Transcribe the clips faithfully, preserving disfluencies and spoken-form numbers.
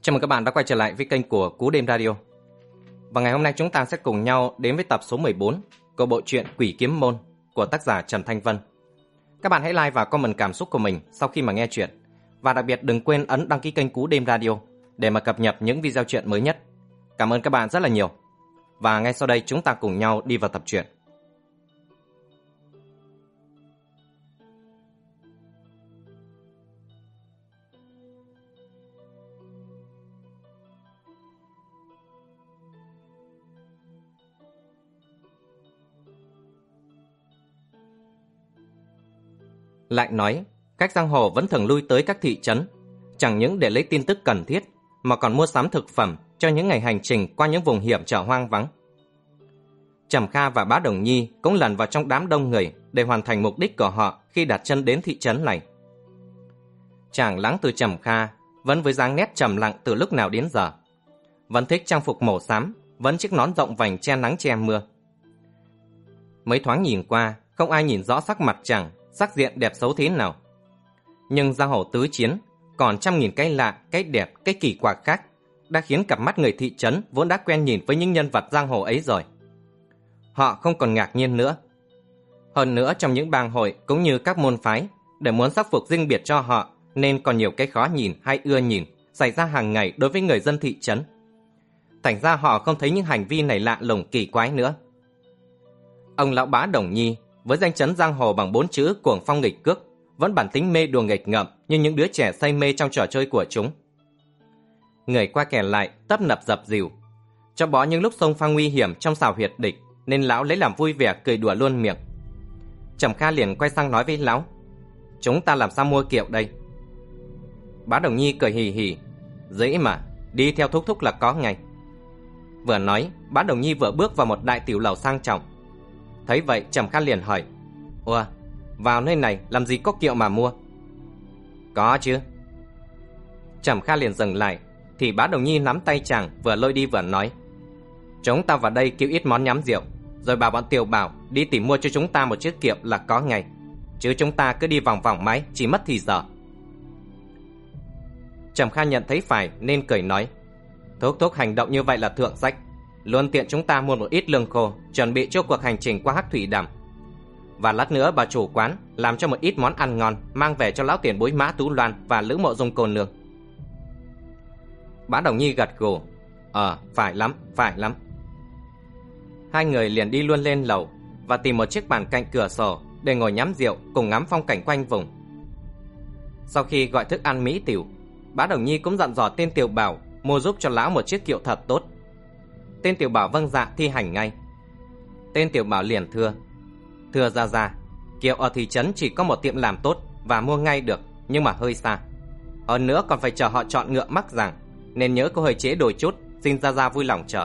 Chào mừng các bạn đã quay trở lại với kênh của Cú Đêm Radio. Và ngày hôm nay chúng ta sẽ cùng nhau đến với tập số mười bốn của bộ truyện Quỷ Kiếm Môn của tác giả Trần Thanh Vân. Các bạn hãy like và comment cảm xúc của mình sau khi mà nghe chuyện. Và đặc biệt đừng quên ấn đăng ký kênh Cú Đêm Radio để mà cập nhật những video truyện mới nhất. Cảm ơn các bạn rất là nhiều. Và ngay sau đây chúng ta cùng nhau đi vào tập truyện. Lại nói, khách giang hồ vẫn thường lui tới các thị trấn, chẳng những để lấy tin tức cần thiết, mà còn mua sắm thực phẩm cho những ngày hành trình qua những vùng hiểm trở hoang vắng. Trầm Kha và Bá Đồng Nhi cũng lần vào trong đám đông người để hoàn thành mục đích của họ khi đặt chân đến thị trấn này. Chàng Lãng Từ Trầm Kha vẫn với dáng nét trầm lặng từ lúc nào đến giờ, vẫn thích trang phục màu xám, vẫn chiếc nón rộng vành che nắng che mưa. Mấy thoáng nhìn qua, không ai nhìn rõ sắc mặt chàng, sắc diện đẹp xấu thế nào. Nhưng giang hồ tứ chiến, còn trăm nghìn cái lạ, cái đẹp, cái kỳ quặc khác đã khiến cặp mắt người thị trấn vốn đã quen nhìn với những nhân vật giang hồ ấy rồi. Họ không còn ngạc nhiên nữa. Hơn nữa trong những bang hội cũng như các môn phái, để muốn sắc phục riêng biệt cho họ nên còn nhiều cái khó nhìn hay ưa nhìn xảy ra hàng ngày đối với người dân thị trấn. Thành ra họ không thấy những hành vi này lạ lùng kỳ quái nữa. Ông lão Bá Đồng Nhi với danh chấn giang hồ bằng bốn chữ cuồng phong nghịch cước, vẫn bản tính mê đùa nghịch ngợm như những đứa trẻ say mê trong trò chơi của chúng. Người qua kẻ lại tấp nập dập dìu, cho bó những lúc xông pha nguy hiểm trong xào huyệt địch, nên lão lấy làm vui vẻ cười đùa luôn miệng. Trầm Kha liền quay sang nói với lão: "Chúng ta làm sao mua kiệu đây?" Bá Đồng Nhi cười hì hì: "Dễ mà, đi theo thúc thúc là có ngay." Vừa nói, Bá Đồng Nhi vừa bước vào một đại tiểu lầu sang trọng. Thấy vậy Trầm Kha liền hỏi: "Ủa, vào nơi này làm gì có kiệu mà mua?" "Có chứ." Trầm Kha liền dừng lại, thì Bá Đồng Nhi nắm tay chàng vừa lôi đi vừa nói: "Chúng ta vào đây kêu ít món nhắm rượu, rồi bảo bọn Tiểu Bảo đi tìm mua cho chúng ta một chiếc kiệu là có ngay. Chứ chúng ta cứ đi vòng vòng mãi chỉ mất thì giờ." Trầm Kha nhận thấy phải nên cười nói: "Thúc thúc hành động như vậy là thượng sách, luôn tiện chúng ta mua một ít lương khô chuẩn bị cho cuộc hành trình qua Hắc Thủy Đàm. Và lát nữa bà chủ quán làm cho một ít món ăn ngon mang về cho lão tiền bối Mã Tú Loan và Lữ Mộ Dung cô nương." Bá Đồng Nhi gật gù: "Ờ, phải lắm, phải lắm." Hai người liền đi luôn lên lầu và tìm một chiếc bàn cạnh cửa sổ để ngồi nhắm rượu cùng ngắm phong cảnh quanh vùng. Sau khi gọi thức ăn mỹ tiểu, Bá Đồng Nhi cũng dặn dò tên Tiểu Bảo mua giúp cho lão một chiếc kiệu thật tốt. Tên Tiểu Bảo vâng dạ thi hành ngay. Tên Tiểu Bảo liền thưa: "Thưa gia gia, kiệu ở thị trấn chỉ có một tiệm làm tốt và mua ngay được, nhưng mà hơi xa. Hơn nữa còn phải chờ họ chọn ngựa mắc rằng, nên nhớ có hơi chế đổi chút, xin gia gia vui lòng chờ."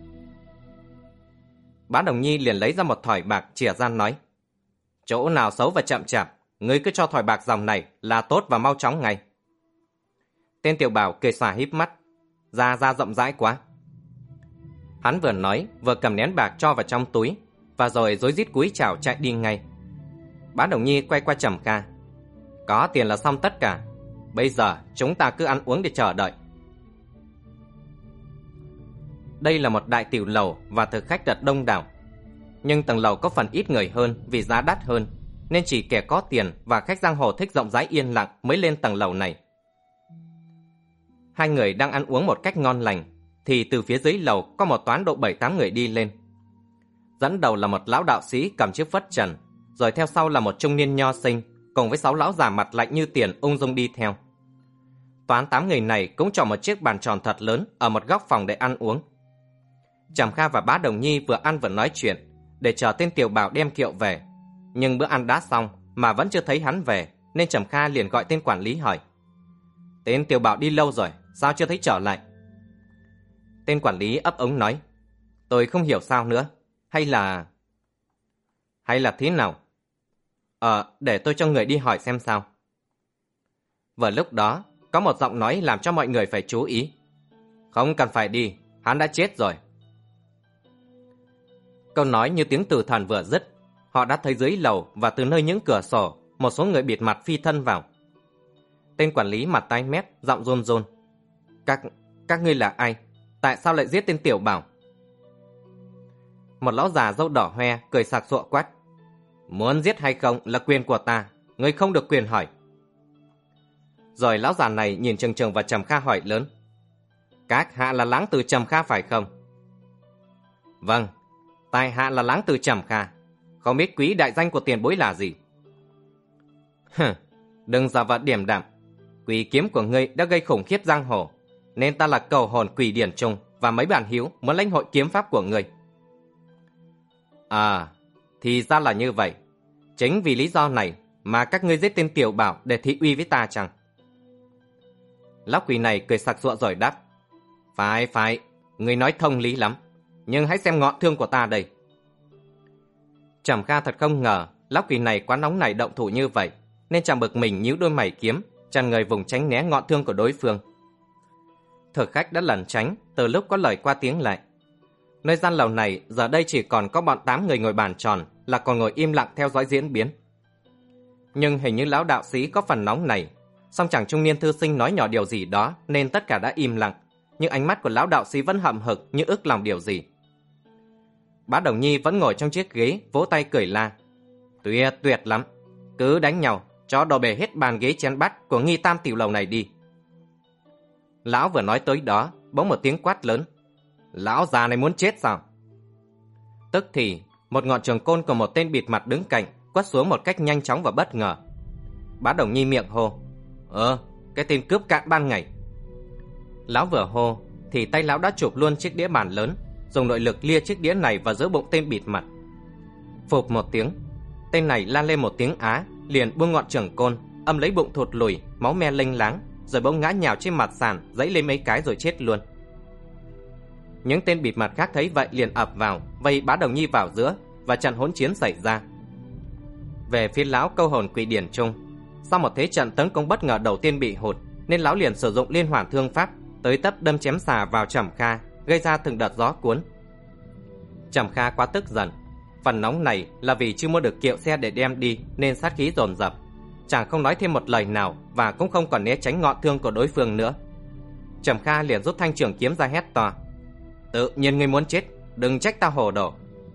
Bá Đồng Nhi liền lấy ra một thỏi bạc chìa ra nói: "Chỗ nào xấu và chậm chạp, ngươi cứ cho thỏi bạc dòng này là tốt và mau chóng ngay." Tên Tiểu Bảo cười xòa híp mắt: "Gia gia rộng rãi quá." Hắn vừa nói vừa cầm nén bạc cho vào trong túi, và rồi rối rít cúi chào chạy đi ngay. Bá Đồng Nhi quay qua Trầm Kha: "Có tiền là xong tất cả, bây giờ chúng ta cứ ăn uống để chờ đợi." Đây là một đại tiểu lầu và thực khách rất đông đảo, nhưng tầng lầu có phần ít người hơn vì giá đắt hơn, nên chỉ kẻ có tiền và khách giang hồ thích rộng rãi yên lặng mới lên tầng lầu này. Hai người đang ăn uống một cách ngon lành, thì từ phía dưới lầu có một toán độ bảy tám người đi lên. Dẫn đầu là một lão đạo sĩ cầm chiếc phất trần, rồi theo sau là một trung niên nho sinh cùng với sáu lão già mặt lạnh như tiền ung dung đi theo. Toán tám người này cũng chọn một chiếc bàn tròn thật lớn ở một góc phòng để ăn uống. Trầm Kha và Bá Đồng Nhi vừa ăn vừa nói chuyện để chờ tên Tiểu Bảo đem kiệu về, nhưng bữa ăn đã xong mà vẫn chưa thấy hắn về, nên Trầm Kha liền gọi tên quản lý hỏi: "Tên Tiểu Bảo đi lâu rồi, sao chưa thấy trở lại?" Tên quản lý ấp ống nói: "Tôi không hiểu sao nữa, hay là... hay là thế nào? Ờ, để tôi cho người đi hỏi xem sao." Vừa lúc đó, có một giọng nói làm cho mọi người phải chú ý: "Không cần phải đi, hắn đã chết rồi." Câu nói như tiếng từ thần vừa dứt, họ đã thấy dưới lầu và từ nơi những cửa sổ một số người bịt mặt phi thân vào. Tên quản lý mặt tái mét, giọng run run: Các các ngươi là ai? Tại sao lại giết tên Tiểu Bảo? Một lão già râu đỏ hoe cười sặc sụa quát. Muốn giết hay không là quyền của ta, ngươi không được quyền hỏi. Rồi lão già này nhìn chừng chừng vào Trầm Kha hỏi lớn. Các hạ là Lãng Tử Trầm Kha phải không? Vâng, tại hạ là Lãng Tử Trầm Kha. Không biết quý đại danh của tiền bối là gì? Hừ, đừng giả vờ điềm đạm. Quỷ kiếm của ngươi đã gây khủng khiếp giang hồ, nên ta là cầu hồn Quỷ Điển Trung và mấy bản hiếu muốn lãnh hội kiếm pháp của ngươi. À, thì ra là như vậy. Chính vì lý do này mà các ngươi giết tên Tiểu Bảo để thị uy với ta chăng? Lão quỷ này cười sặc sụa rồi đáp. Phải phải, ngươi nói thông lý lắm. Nhưng hãy xem ngọn thương của ta đây. Trầm Kha thật không ngờ lão quỷ này quá nóng nảy động thủ như vậy, nên chàng bực mình nhíu đôi mày kiếm, tràn người vùng tránh né ngọn thương của đối phương. Thực khách đã lẩn tránh từ lúc có lời qua tiếng lại. Nơi gian lầu này giờ đây chỉ còn có bọn tám người ngồi bàn tròn là còn ngồi im lặng theo dõi diễn biến. Nhưng hình như lão đạo sĩ có phần nóng này, song chàng trung niên thư sinh nói nhỏ điều gì đó nên tất cả đã im lặng, nhưng ánh mắt của lão đạo sĩ vẫn hậm hực như ức lòng điều gì. Bá Đồng Nhi vẫn ngồi trong chiếc ghế vỗ tay cười la. Tuyệt tuyệt lắm, cứ đánh nhau cho đổ bể hết bàn ghế chén bát của Nghi Tam tiểu lầu này đi. Lão vừa nói tới đó, bỗng một tiếng quát lớn. Lão già này muốn chết sao? Tức thì một ngọn trường côn của một tên bịt mặt đứng cạnh quất xuống một cách nhanh chóng và bất ngờ. Bá Đồng Nhi miệng hô. Ờ, cái tên cướp cạn ban ngày. Lão vừa hô thì tay lão đã chụp luôn chiếc đĩa bàn lớn, dùng nội lực lia chiếc đĩa này vào giữa bụng tên bịt mặt. Phụp một tiếng, tên này la lên một tiếng á, liền buông ngọn trường côn, âm lấy bụng thụt lùi, máu me lênh láng, rồi bỗng ngã nhào trên mặt sàn, giãy lên mấy cái rồi chết luôn. Những tên bịt mặt khác thấy vậy liền ập vào, vây Bá Đồng Nhi vào giữa và trận hỗn chiến xảy ra. Về phía lão câu hồn Quỷ Điển Trung, sau một thế trận tấn công bất ngờ đầu tiên bị hụt, nên lão liền sử dụng liên hoàn thương pháp tới tấp đâm chém xà vào Trầm Kha, gây ra từng đợt gió cuốn. Trầm Kha quá tức giận, phần nóng này là vì chưa mua được kiệu xe để đem đi nên sát khí dồn dập. Chàng không nói thêm một lời nào và cũng không còn né tránh ngọn thương của đối phương nữa. Trầm Kha liền rút thanh trường kiếm ra hét to. Tự nhiên ngươi muốn chết, đừng trách ta hồ đồ.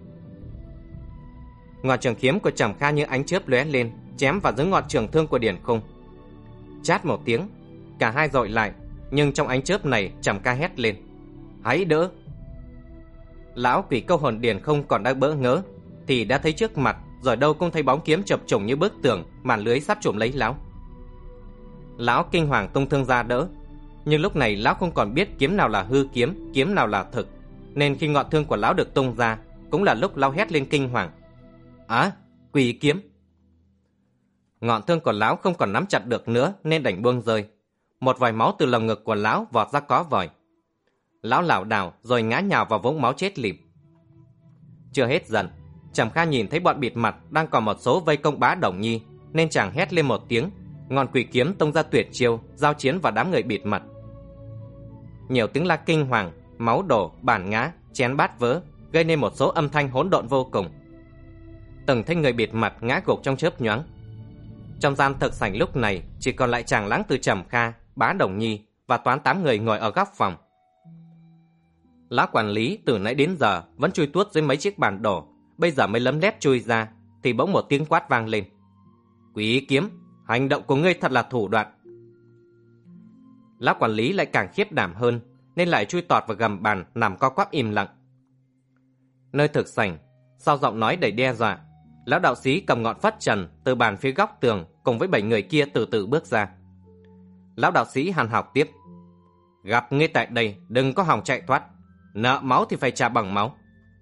Ngọn trường kiếm của Trầm Kha như ánh chớp lóe lên, chém vào dưới ngọn trường thương của Điển Khung. Chát một tiếng, cả hai dội lại, nhưng trong ánh chớp này Trầm Kha hét lên. Hãy đỡ! Lão quỷ câu hồn Điển Khung còn đang bỡ ngỡ thì đã thấy trước mặt, rồi đâu cũng thấy bóng kiếm chập trùng như bức tường, màn lưới sắp trùm lấy lão. Lão kinh hoàng tung thương ra đỡ, nhưng lúc này lão không còn biết kiếm nào là hư kiếm, kiếm nào là thực, nên khi ngọn thương của lão được tung ra, cũng là lúc lão hét lên kinh hoàng. Á, quỷ kiếm! Ngọn thương của lão không còn nắm chặt được nữa nên đành buông rơi. Một vòi máu từ lồng ngực của lão vọt ra có vòi. Lão lảo đảo rồi ngã nhào vào vũng máu chết lịm. Chưa hết giận, Trầm Kha nhìn thấy bọn bịt mặt đang còn một số vây công Bá Đồng Nhi, nên chàng hét lên một tiếng, ngọn quỷ kiếm tung ra tuyệt chiêu, giao chiến vào đám người bịt mặt. Nhiều tiếng la kinh hoàng, máu đổ, bàn ngã, chén bát vỡ, gây nên một số âm thanh hỗn độn vô cùng. Từng thấy người bịt mặt ngã gục trong chớp nhoáng. Trong gian thực sảnh lúc này chỉ còn lại chàng Lãng Tử Trầm Kha, Bá Đồng Nhi và toán tám người ngồi ở góc phòng. Lão quản lý từ nãy đến giờ vẫn chui tuốt dưới mấy chiếc bàn đổ, bây giờ mới lấm lét chui ra thì bỗng một tiếng quát vang lên. Quỷ kiếm, hành động của ngươi thật là thủ đoạn. Lão quản lý lại càng khiếp đảm hơn, nên lại chui tọt vào gầm bàn nằm co quắp im lặng. Nơi thực sảnh, sau giọng nói đầy đe dọa, lão đạo sĩ cầm ngọn phất trần từ bàn phía góc tường cùng với bảy người kia từ từ bước ra. Lão đạo sĩ hàn học tiếp. Gặp ngươi tại đây đừng có hòng chạy thoát, nợ máu thì phải trả bằng máu.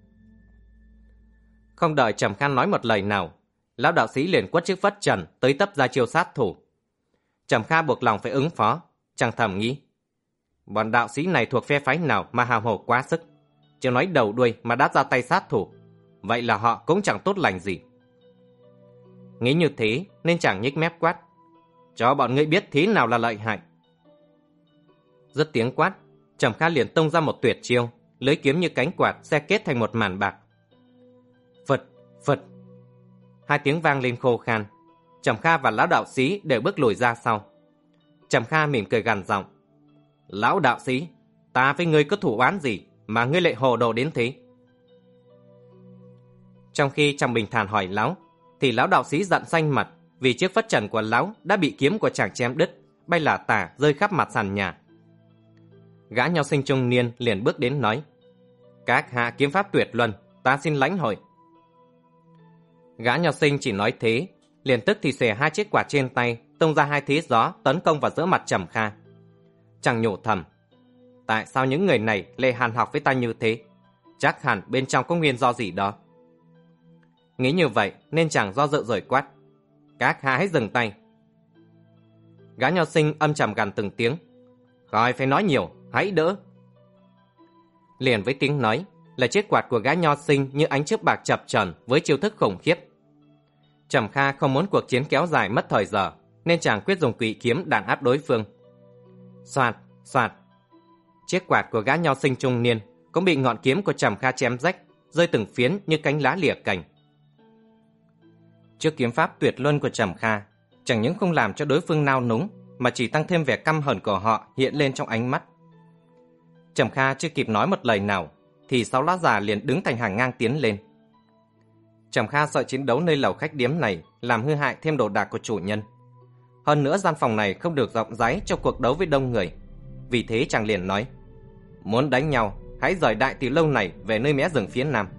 Không đợi Trầm Kha nói một lời nào, lão đạo sĩ liền quất chiếc phất trần tới tấp ra chiêu sát thủ. Trầm Kha buộc lòng phải ứng phó, chàng thầm nghĩ. Bọn đạo sĩ này thuộc phe phái nào mà hào hổ quá sức, chưa nói đầu đuôi mà đã ra tay sát thủ, vậy là họ cũng chẳng tốt lành gì. Nghĩ như thế nên chàng nhếch mép quát. Cho bọn ngươi biết thế nào là lợi hại. Dứt tiếng quát, Trầm Kha liền tung ra một tuyệt chiêu, lưới kiếm như cánh quạt xe kết thành một màn bạc. Phật, Phật. Hai tiếng vang lên khô khan. Trầm Kha và lão đạo sĩ đều bước lùi ra sau. Trầm Kha mỉm cười gằn giọng. Lão đạo sĩ, Ta với ngươi có thủ oán gì mà ngươi lại hồ đồ đến thế? Trong khi chàng bình thản hỏi lão, thì lão đạo sĩ giận xanh mặt vì chiếc phất trần của lão đã bị kiếm của chàng chém đứt, bay lả tả rơi khắp mặt sàn nhà. Gã nho sinh trung niên liền bước đến nói: Các hạ kiếm pháp tuyệt luân, ta xin lãnh hội. Gã nho sinh chỉ nói thế, liền tức thì xòe hai chiếc quạt trên tay, tung ra hai thế gió tấn công vào giữa mặt Trầm Kha. Chàng nhủ thầm: Tại sao những người này lại hàn học với ta như thế? Chắc hẳn bên trong có nguyên do gì đó. Nghĩ như vậy nên chàng do dự rồi quát: Các hạ hãy dừng tay. Gã nho sinh âm trầm gằn từng tiếng: Khỏi phải nói nhiều, hãy đỡ. Liền với tiếng nói là chiếc quạt của gã nho sinh như ánh chớp bạc chập chờn với chiêu thức khủng khiếp. Trầm Kha không muốn cuộc chiến kéo dài mất thời giờ, nên chàng quyết dùng kỵ kiếm đàn áp đối phương. Soạt, soạt. Chiếc quạt của gã nho sinh trung niên cũng bị ngọn kiếm của Trầm Kha chém rách, rơi từng phiến như cánh lá lìa cành. Trước kiếm pháp tuyệt luân của Trầm Kha, chẳng những không làm cho đối phương nao núng, mà chỉ tăng thêm vẻ căm hờn của họ hiện lên trong ánh mắt. Trầm Kha chưa kịp nói một lời nào, thì sáu lão già liền đứng thành hàng ngang tiến lên. Trầm Kha sợ chiến đấu nơi lầu khách điếm này làm hư hại thêm đồ đạc của chủ nhân. Hơn nữa gian phòng này không được rộng rãi cho cuộc đấu với đông người. Vì thế chàng liền nói: Muốn đánh nhau, hãy rời đại tiểu lâu này về nơi mé rừng phía nam.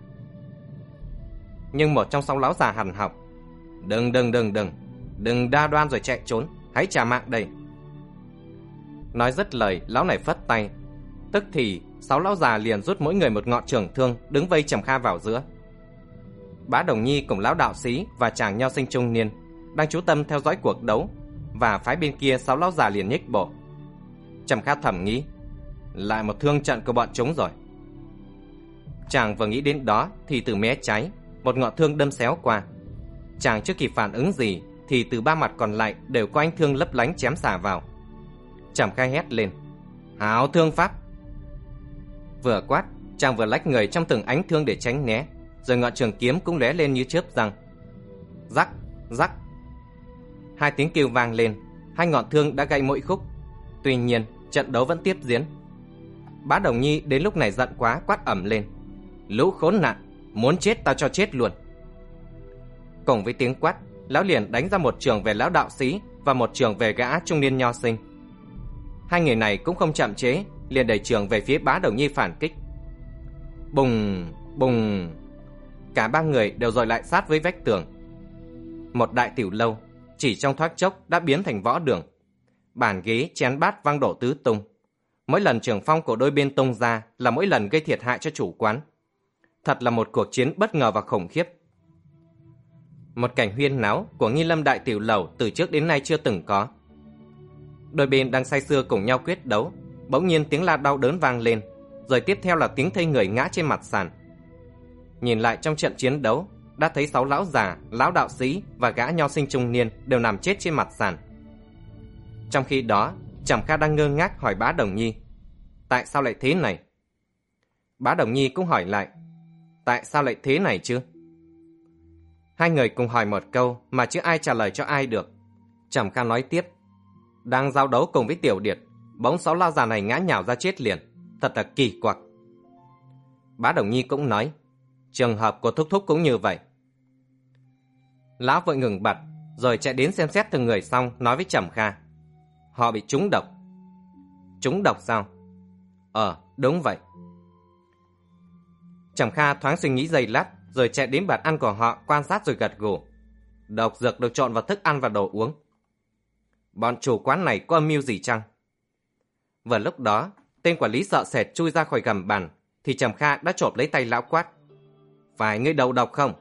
Nhưng một trong sáu lão già hằn học: Đừng đừng đừng đừng, đừng đa đoan rồi chạy trốn, hãy trả mạng đây. Nói dứt lời, lão này phất tay. Tức thì sáu lão già liền rút mỗi người một ngọn trường thương, đứng vây Trầm Kha vào giữa. Bá Đồng Nhi cùng lão đạo sĩ và chàng nho sinh trung niên đang chú tâm theo dõi cuộc đấu, và phái bên kia sáu lão già liền nhích bộ. Trầm Kha thầm nghĩ: Lại một thương trận của bọn chúng rồi. Chàng vừa nghĩ đến đó thì từ mé trái một ngọn thương đâm xéo qua. Chàng chưa kịp phản ứng gì thì từ ba mặt còn lại đều có ánh thương lấp lánh chém xả vào. Trầm Kha hét lên: Hảo thương pháp! Vừa quát, chàng vừa lách người trong từng ánh thương để tránh né, rồi ngọn trường kiếm cũng lóe lên như chớp giăng. Rắc, rắc. Hai tiếng kêu vang lên, hai ngọn thương đã gãy mỗi khúc. Tuy nhiên, trận đấu vẫn tiếp diễn. Bá Đồng Nhi đến lúc này giận quá, quát ầm lên: Lũ khốn nạn, muốn chết tao cho chết luôn. Cùng với tiếng quát, lão liền đánh ra một trường về lão đạo sĩ và một trường về gã trung niên nho sinh. Hai người này cũng không chậm chế, liền đẩy trường về phía Bá Đồng Nhi phản kích. Bùng, bùng. Cả ba người đều dội lại sát với vách tường. Một đại tiểu lâu chỉ trong thoáng chốc đã biến thành võ đường. Bàn ghế chén bát văng đổ tứ tung. Mỗi lần trường phong của đôi bên tung ra là mỗi lần gây thiệt hại cho chủ quán. Thật là một cuộc chiến bất ngờ và khủng khiếp. Một cảnh huyên náo của Nghi Lâm đại tiểu lầu từ trước đến nay chưa từng có. Đôi bên đang say sưa cùng nhau quyết đấu, bỗng nhiên tiếng la đau đớn vang lên, rồi tiếp theo là tiếng thây người ngã trên mặt sàn. Nhìn lại trong trận chiến đấu, đã thấy sáu lão già, lão đạo sĩ và gã nho sinh trung niên đều nằm chết trên mặt sàn. Trong khi đó, Trầm Kha đang ngơ ngác hỏi Bá Đồng Nhi: Tại sao lại thế này? Bá Đồng Nhi cũng hỏi lại: Tại sao lại thế này chứ? Hai người cùng hỏi một câu mà chưa ai trả lời cho ai được. Trầm Kha nói tiếp: Đang giao đấu cùng với Tiểu Điệt, bỗng sáu lão già này ngã nhào ra chết liền, thật là kỳ quặc. Bá Đồng Nhi cũng nói: Trường hợp của Thúc Thúc cũng như vậy. Lão vội ngừng bặt, rồi chạy đến xem xét từng người xong, nói với Trầm Kha: Họ bị trúng độc. Trúng độc sao? Ờ, đúng vậy. Trầm Kha thoáng suy nghĩ giây lát, rồi chạy đến bàn ăn của họ quan sát rồi gật gù. Độc dược được trộn vào thức ăn và đồ uống. Bọn chủ quán này có âm mưu gì chăng? Vừa lúc đó, tên quản lý sợ sệt chui ra khỏi gầm bàn, thì Trầm Kha đã chộp lấy tay lão quát: Phải ngươi đầu độc không?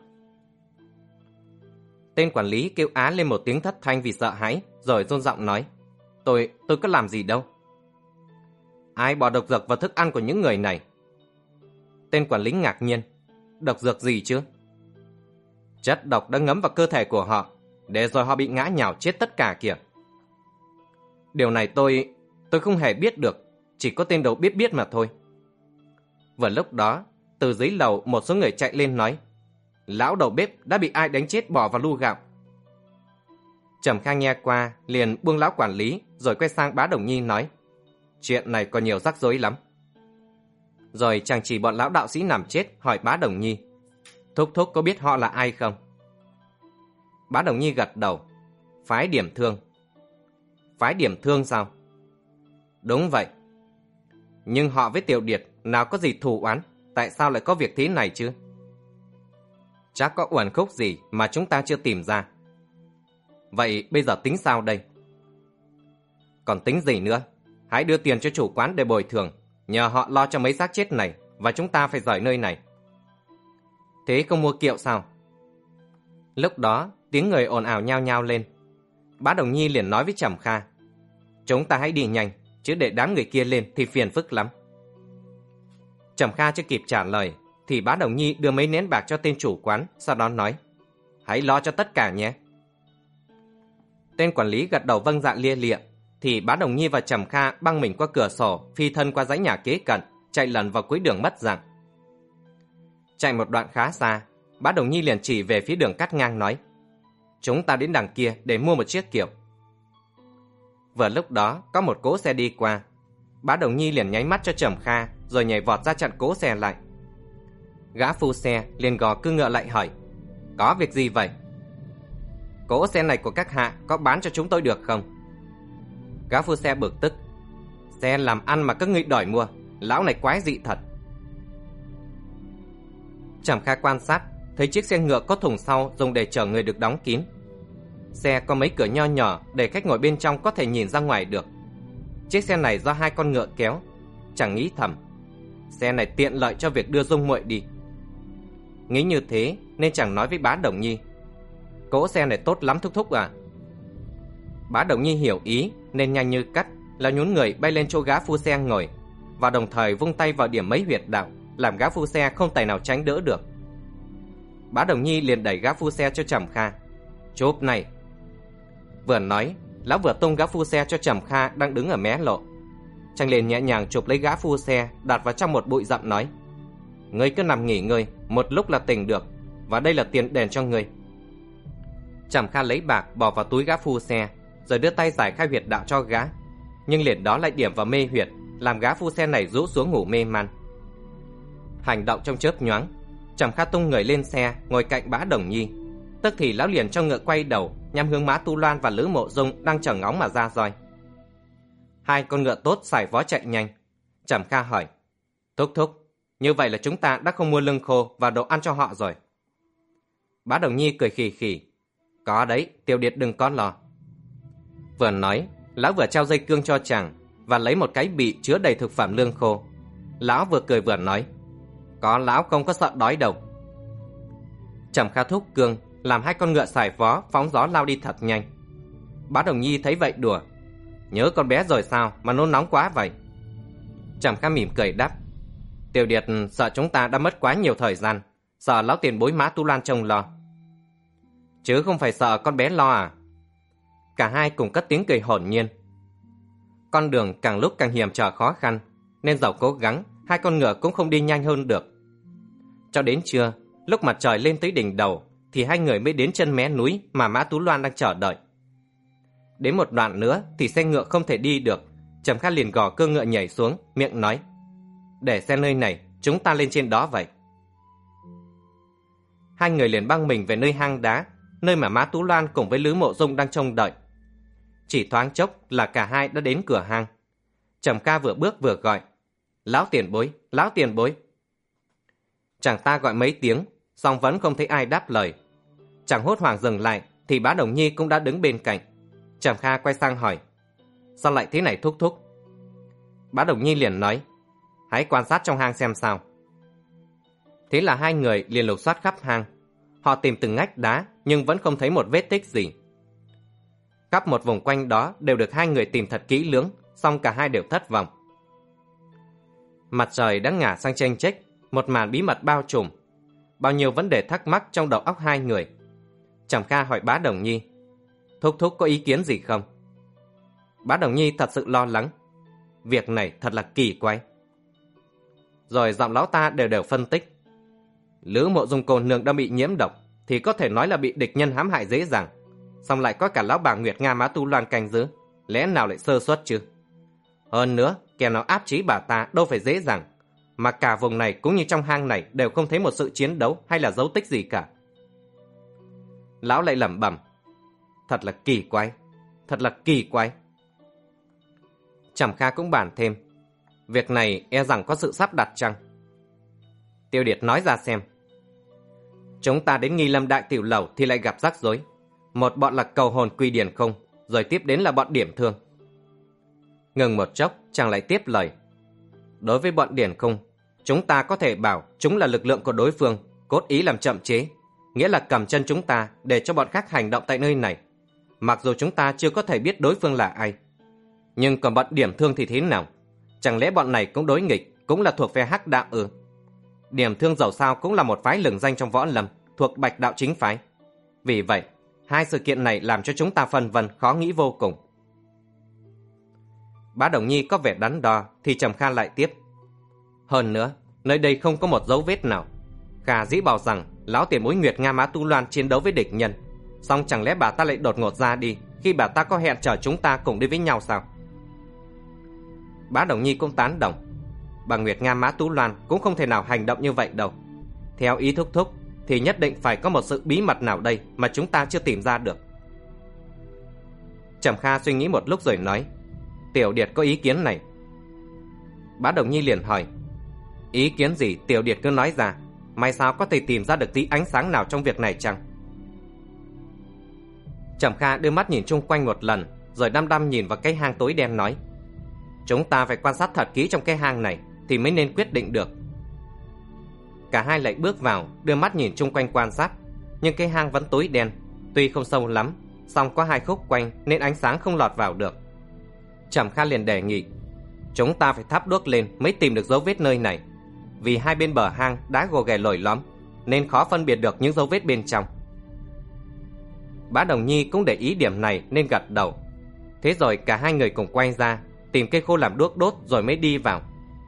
Tên quản lý kêu á lên một tiếng thất thanh vì sợ hãi, rồi run giọng nói: Tôi, tôi có làm gì đâu. Ai bỏ độc dược vào thức ăn của những người này? Tên quản lý ngạc nhiên: Độc dược gì chứ? Chất độc đã ngấm vào cơ thể của họ, để rồi họ bị ngã nhào chết tất cả kìa. Điều này tôi, tôi không hề biết được, chỉ có tên đầu biết biết mà thôi. Vừa lúc đó, từ dưới lầu một số người chạy lên nói: Lão đầu bếp đã bị ai đánh chết bỏ vào lu gạo. Trầm Kha nghe qua, liền buông lão quản lý, rồi quay sang Bá Đồng Nhi nói: Chuyện này có nhiều rắc rối lắm, Rồi chàng chỉ bọn lão đạo sĩ nằm chết, hỏi Bá Đồng Nhi: Thúc thúc có biết họ là ai không? Bá Đồng Nhi gật đầu: Phái Điểm Thương. Phái Điểm Thương sao? Đúng vậy. Nhưng họ với Tiểu Điệt nào có gì thù oán, tại sao lại có việc thế này chứ? Chắc có uẩn khúc gì mà chúng ta chưa tìm ra. Vậy bây giờ tính sao đây? Còn tính gì nữa? Hãy đưa tiền cho chủ quán để bồi thường, nhờ họ lo cho mấy xác chết này, và chúng ta phải rời nơi này. Thế không mua kiệu sao? Lúc đó tiếng người ồn ào nhao nhao lên. Bá Đồng Nhi liền nói với Trầm Kha: Chúng ta hãy đi nhanh, chứ để đám người kia lên thì phiền phức lắm. Trầm Kha chưa kịp trả lời thì Bá Đồng Nhi đưa mấy nén bạc cho tên chủ quán, sau đó nói: Hãy lo cho tất cả nhé. Tên quản lý gật đầu vâng dạ lia lịa. Thì Bá Đồng Nhi và Trầm Kha băng mình qua cửa sổ, phi thân qua dãy nhà kế cận, chạy lần vào cuối đường mất dạng. Chạy một đoạn khá xa, Bá Đồng Nhi liền chỉ về phía đường cắt ngang nói: Chúng ta đến đằng kia để mua một chiếc kiệu. Vừa lúc đó có một cỗ xe đi qua. Bá Đồng Nhi liền nháy mắt cho Trầm Kha, rồi nhảy vọt ra chặn cỗ xe lại. Gã phu xe liền gò cương ngựa lại hỏi: Có việc gì vậy? Cỗ xe này của các hạ có bán cho chúng tôi được không? Gã phu xe bực tức: Xe làm ăn mà các ngươi đòi mua, lão này quái dị thật. Trầm Kha quan sát thấy chiếc xe ngựa có thùng sau dùng để chở người được đóng kín. Xe có mấy cửa nho nhỏ để khách ngồi bên trong có thể nhìn ra ngoài được. Chiếc xe này do hai con ngựa kéo. Chàng nghĩ thầm: Xe này tiện lợi cho việc đưa Dung muội đi. Nghĩ như thế nên chàng nói với Bá Đồng Nhi: Cỗ xe này tốt lắm thúc thúc à? Bá Đồng Nhi hiểu ý nên nhanh như cắt là nhún người bay lên chỗ gã phu xe ngồi, và đồng thời vung tay vào điểm mấy huyệt đạo, làm gã phu xe không tài nào tránh đỡ được. Bá Đồng Nhi liền đẩy gã phu xe cho Trầm Kha: Chộp này. Vừa nói, lão vừa tung gã phu xe cho Trầm Kha đang đứng ở mé lộ. Chàng liền nhẹ nhàng chụp lấy gã phu xe, đặt vào trong một bụi rậm nói: Ngươi cứ nằm nghỉ ngơi, một lúc là tỉnh được, và đây là tiền đền cho ngươi. Trầm Kha lấy bạc bỏ vào túi gã phu xe, rồi đưa tay giải khai huyệt đạo cho gã, nhưng liền đó lại điểm vào mê huyệt, làm gã phu xe này rũ xuống ngủ mê man. Hành động trong chớp nhoáng, Trầm Kha tung người lên xe ngồi cạnh Bá Đồng Nhi. Tức thì lão liền cho ngựa quay đầu nhằm hướng Mã Tu Loan và Lữ Mộ Dung đang chở ngóng mà ra roi. Hai con ngựa tốt sải vó chạy nhanh. Trầm Kha hỏi: Thúc thúc, như vậy là chúng ta đã không mua lương khô và đồ ăn cho họ rồi? Bá Đồng Nhi cười khì khì: Có đấy, Tiểu Điệt đừng có lo. Vừa nói, lão vừa treo dây cương cho chàng và lấy một cái bị chứa đầy thực phẩm lương khô. Lão vừa cười vừa nói: Có lão không có sợ đói đâu. Trầm Kha thúc cương, làm hai con ngựa sải vó phóng gió lao đi thật nhanh. Bá Đồng Nhi thấy vậy đùa: Nhớ con bé rồi sao mà nôn nóng quá vậy? Trầm Kha mỉm cười đáp: Tiểu Điệt sợ chúng ta đã mất quá nhiều thời gian, sợ lão tiền bối Mã Tu Lan trông lo. Chứ không phải sợ con bé lo à? Cả hai cùng cất tiếng cười hồn nhiên. Con đường càng lúc càng hiểm trở khó khăn, nên dẫu cố gắng, hai con ngựa cũng không đi nhanh hơn được. Cho đến trưa, lúc mặt trời lên tới đỉnh đầu, thì hai người mới đến chân mé núi mà Mã Tú Loan đang chờ đợi. Đến một đoạn nữa thì xe ngựa không thể đi được. Trầm Kha liền gò cương ngựa nhảy xuống, miệng nói: Để xe nơi này, chúng ta lên trên đó vậy. Hai người liền băng mình về nơi hang đá, nơi mà Mã Tú Loan cùng với Lữ Mộ Dung đang trông đợi. Chỉ thoáng chốc là cả hai đã đến cửa hang. Trầm Kha vừa bước vừa gọi: Lão tiền bối, lão tiền bối. Chàng ta gọi mấy tiếng, song vẫn không thấy ai đáp lời. Chàng hốt hoảng dừng lại thì Bá Đồng Nhi cũng đã đứng bên cạnh. Trầm Kha quay sang hỏi: Sao lại thế này thúc thúc? Bá Đồng Nhi liền nói: Hãy quan sát trong hang xem sao. Thế là hai người liền lục soát khắp hang. Họ tìm từng ngách đá nhưng vẫn không thấy một vết tích gì. Khắp một vùng quanh đó đều được hai người tìm thật kỹ lưỡng, song cả hai đều thất vọng. Mặt trời đã ngả sang chênh chếch, một màn bí mật bao trùm. Bao nhiêu vấn đề thắc mắc trong đầu óc hai người. Trầm Kha hỏi Bá Đồng Nhi: Thúc thúc có ý kiến gì không? Bá Đồng Nhi thật sự lo lắng. Việc này thật là kỳ quái. Rồi giọng lão ta đều đều phân tích: Lữ Mộ Dung cô nương đã bị nhiễm độc thì có thể nói là bị địch nhân hãm hại dễ dàng, song lại có cả lão bà Nguyệt Nga Mã Tu Loan canh giữ, lẽ nào lại sơ suất chứ? Hơn nữa, kẻ nào áp chế bà ta đâu phải dễ dàng. mà cả vùng này cũng như trong hang này đều không thấy một sự chiến đấu hay là dấu tích gì cả. Lão lại lẩm bẩm, thật là kỳ quái, thật là kỳ quái. Trầm Kha cũng bàn thêm, việc này e rằng có sự sắp đặt chăng? Tiêu Điệt nói ra xem. Chúng ta đến Nghi Lâm Đại Tiểu Lầu thì lại gặp rắc rối. Một bọn là cầu hồn Quy Điển Không, rồi tiếp đến là bọn Điểm Thương. Ngừng một chốc, chàng lại tiếp lời. Đối với bọn Điển Không, chúng ta có thể bảo chúng là lực lượng của đối phương, cốt ý làm chậm chế, nghĩa là cầm chân chúng ta để cho bọn khác hành động tại nơi này. Mặc dù chúng ta chưa có thể biết đối phương là ai. Nhưng còn bọn Điểm Thương thì thế nào? Chẳng lẽ bọn này cũng đối nghịch, cũng là thuộc phe Hắc Đạo ư? Điểm Thương dầu sao cũng là một phái lừng danh trong võ lâm, thuộc Bạch Đạo chính phái. Vì vậy, hai sự kiện này làm cho chúng ta phân vân khó nghĩ vô cùng. Bá Đồng Nhi có vẻ đắn đo thì Trầm Kha lại tiếp. Hơn nữa, nơi đây không có một dấu vết nào. Khả dĩ bảo rằng lão tiền bối Nguyệt Nga Mã Tu Loan chiến đấu với địch nhân, song chẳng lẽ bà ta lại đột ngột ra đi khi bà ta có hẹn chở chúng ta cùng đi với nhau sao? Bá Đồng Nhi cũng tán đồng. Bà Nguyệt Nga Mã Tú Loan cũng không thể nào hành động như vậy đâu. Theo ý thúc thúc thì nhất định phải có một sự bí mật nào đây mà chúng ta chưa tìm ra được. Trầm Kha suy nghĩ một lúc rồi nói, Tiểu Điệt có ý kiến này. Bá Đồng Nhi liền hỏi, ý kiến gì Tiểu Điệt cứ nói ra, may sao có thể tìm ra được tí ánh sáng nào trong việc này chăng? Trầm Kha đưa mắt nhìn chung quanh một lần, rồi đăm đăm nhìn vào cái hang tối đen nói, chúng ta phải quan sát thật kỹ trong cái hang này thì mới nên quyết định được. Cả hai lại bước vào, đưa mắt nhìn chung quanh quan sát, nhưng cái hang vẫn tối đen, tuy không sâu lắm, song có hai khúc quanh nên ánh sáng không lọt vào được. Trầm Kha liền đề nghị, chúng ta phải thắp đuốc lên mới tìm được dấu vết nơi này, vì hai bên bờ hang đá gồ ghề lồi lõm nên khó phân biệt được những dấu vết bên trong. Bá Đồng Nhi cũng để ý điểm này nên gật đầu. Thế rồi cả hai người cùng quay ra tìm cây khô làm đuốc đốt rồi mới đi vào.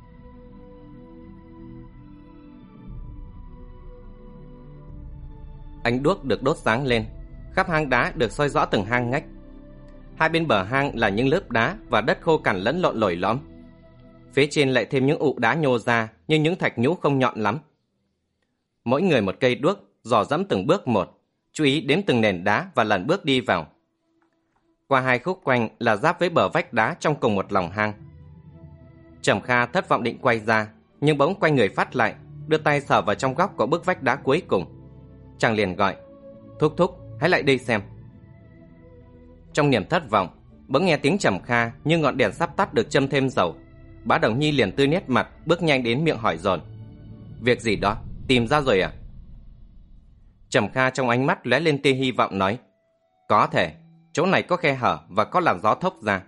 Ánh đuốc được đốt sáng lên, khắp hang đá được soi rõ từng hang ngách. Hai bên bờ hang là những lớp đá và đất khô cằn lẫn lộn lồi lõm. Phía trên lại thêm những ụ đá nhô ra như những thạch nhũ không nhọn lắm. Mỗi người một cây đuốc, dò dẫm từng bước một, chú ý đến từng nền đá và lần bước đi vào. Qua hai khúc quanh là giáp với bờ vách đá trong cùng một lòng hang. Trầm Kha thất vọng định quay ra, nhưng bỗng quay người phát lại, đưa tay sờ vào trong góc của bức vách đá cuối cùng. Chàng liền gọi, thúc thúc, hãy lại đây xem. Trong niềm thất vọng, bỗng nghe tiếng Trầm Kha như ngọn đèn sắp tắt được châm thêm dầu. Bá Đồng Nhi liền tươi nét mặt, bước nhanh đến miệng hỏi dồn, việc gì đó, tìm ra rồi à? Trầm Kha trong ánh mắt lóe lên tia hy vọng nói, có thể, chỗ này có khe hở và có làn gió thốc ra.